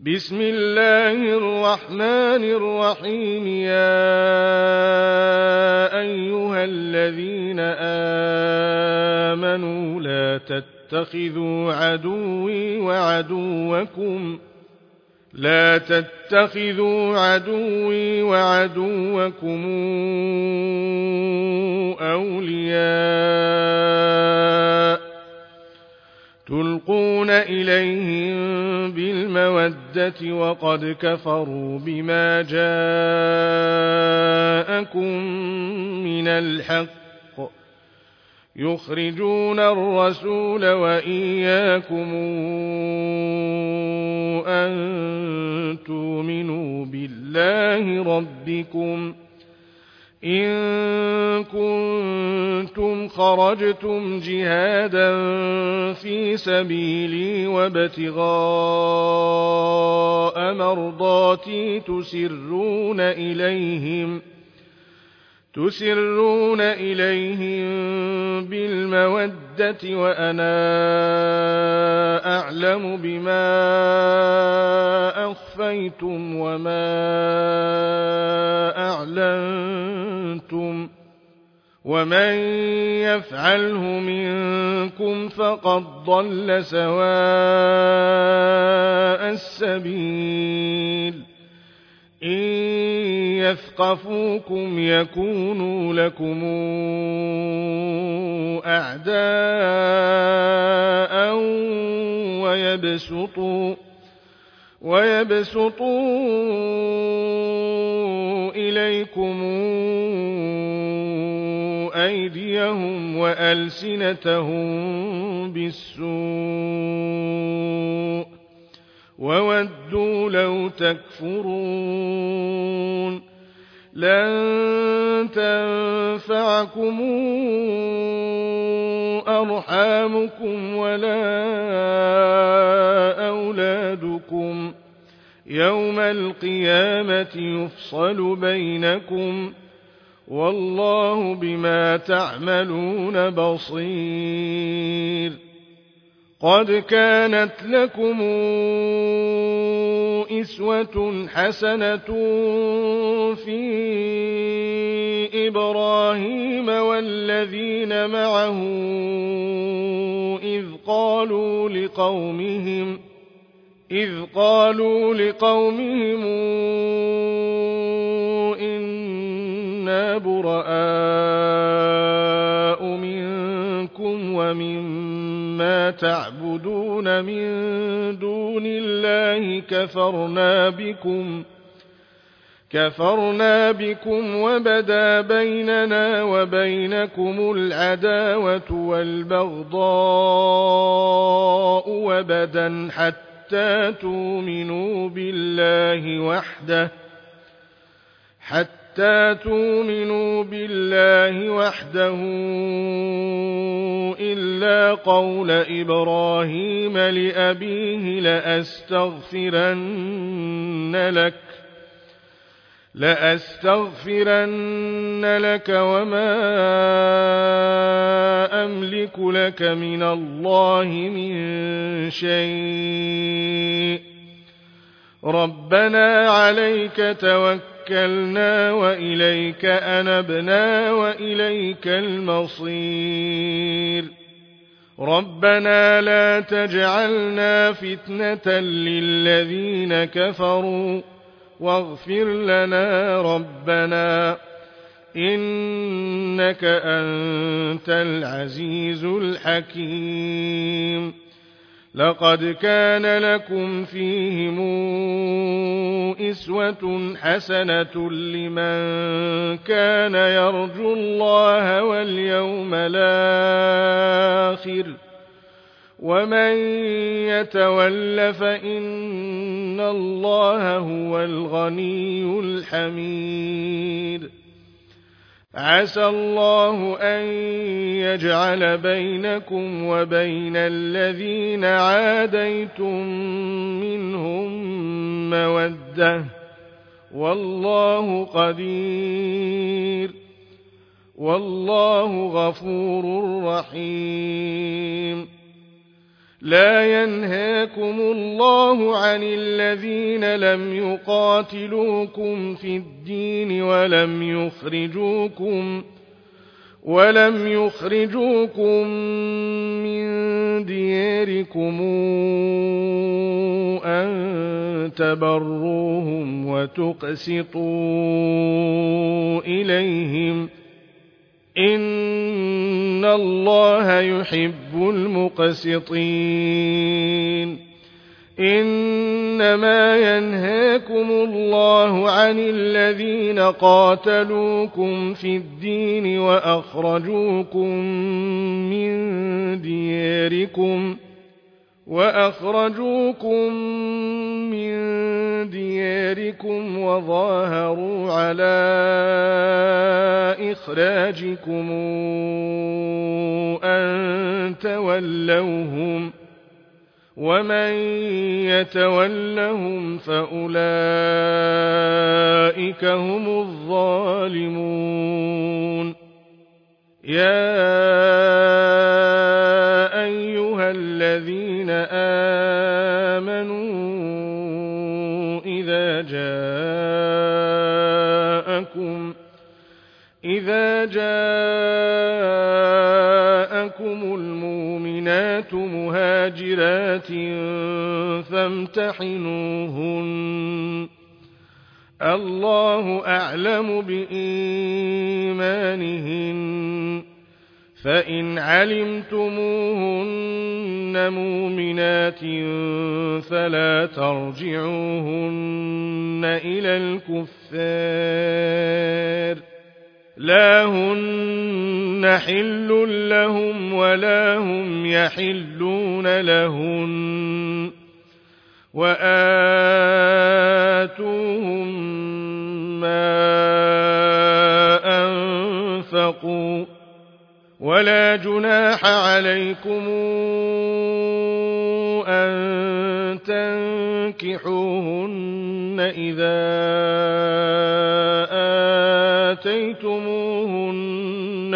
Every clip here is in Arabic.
بسم الله الرحمن الرحيم يا أيها الذين آمنوا لا تتخذوا عدوي وعدوكم أولياء تلقون إليهم بالمودة وقد كفروا بما جاءكم من الحق يخرجون الرسول وإياكم أن تؤمنوا بالله ربكم إن كنتم خرجتم جهادا في سبيلي وابتغاء مرضاتي تسرون إليهم بالمودة وأنا أعلم بما أخفيتم وما أعلنتم ومن يفعله منكم فقد ضل سواء السبيل إن يثقفوكم يكونوا لكم أعداء ويبسطوا إليكم أيديهم وألسنتهم بالسوء وودوا لو تكفرون لن تنفعكم أرحامكم ولا أولادكم يوم القيامة يفصل بينكم والله بما تعملون بصير قد كانت لكم أسوة حسنة في إبراهيم والذين معه إذ قالوا لقومهم إنا براء منكم ومما تعبدون من دون الله كفرنا بكم وبدا بيننا وبينكم العداوة والبغضاء وبدا حتى تؤمنوا بالله وحده إلا قول إبراهيم لأبيه لأستغفرن لك وما أملك لك من الله من شيء ربنا عليك توكلنا وإليك أنبنا وإليك المصير ربنا لا تجعلنا فتنة للذين كفروا واغفر لنا ربنا إنك أنت العزيز الحكيم لقد كان لكم فيهم أسوة حسنة لمن كان يرجو الله واليوم الآخر ومن يتول فإن الله هو الغني الحميد عسى الله أن يجعل بينكم وبين الذين عاديتم منهم مودة والله قدير والله غفور رحيم لا ينهاكم الله عن الذين لم يقاتلوكم في الدين ولم يخرجوكم من دياركم أن تبروهم وتقسطوا إليهم إن الله يحب المقسطين إنما ينهاكم الله عن الذين قاتلوكم في الدين وأخرجوكم من دياركم وظاهروا على إخراجكم أن تولوهم ومن يتولهم فأولئك هم الظالمون يا أيها الذين آمنوا إذا جاءكم المؤمنات مهاجرات فامتحنوهن الله أعلم بإيمانهن فإن علمتموهن مؤمنات فلا ترجعوهن إلى الكفار لا هن حل لهم ولا هم يحلون لهن وآتوهم ما أنفقوا ولا جناح عليكم أن تنكحوهن إذا آتيتموهن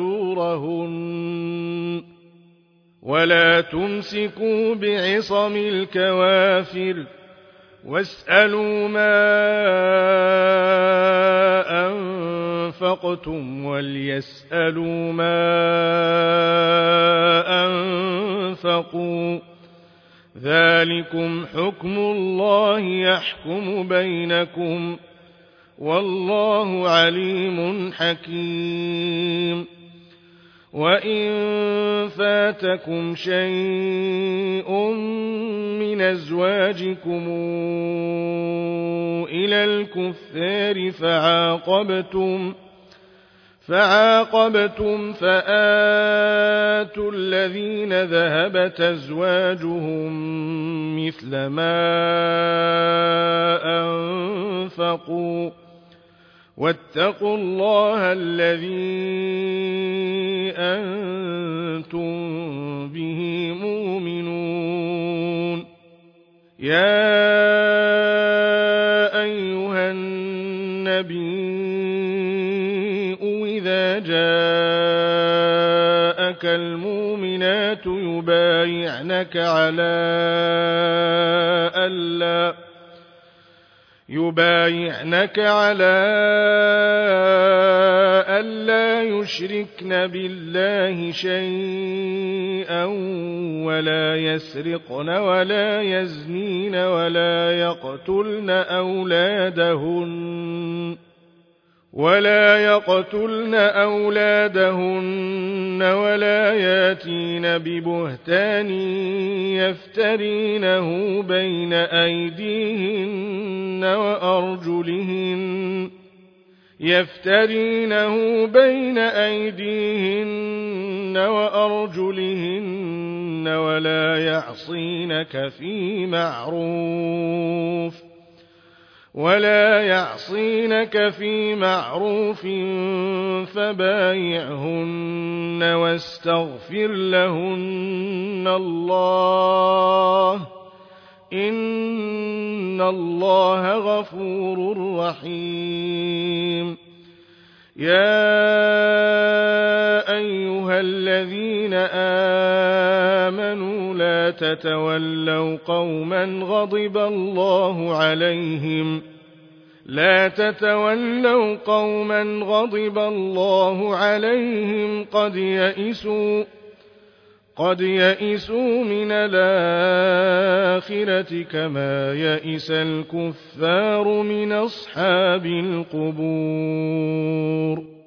أجورهن ولا تمسكوا بعصم الكوافر واسألوا ما أنفقتم وليسألوا ما أنفقوا ذلكم حكم الله يحكم بينكم والله عليم حكيم وإن فاتكم شيء من أزواجكم إلى الكفار فعاقبتم فآتوا الذين ذهبت أزواجهم مثل ما أنفقوا واتقوا الله الذي أنتم به مؤمنون يا أيها النبي إذا جاءك المؤمنات يبايعنك على ألا يشركن بالله شيئا ولا يسرقن ولا يزنين ولا يقتلن أولادهن ولا ياتين ببهتان يفترينه بين أيديهن وأرجلهن ولا يعصينك في معروف فبايعهن واستغفر لهن الله إن الله غفور رحيم يا أيها الذين آمنوا لا تتولوا قوما غضب الله عليهم قد يئسوا من الآخرة كما يئس الكفار من أصحاب القبور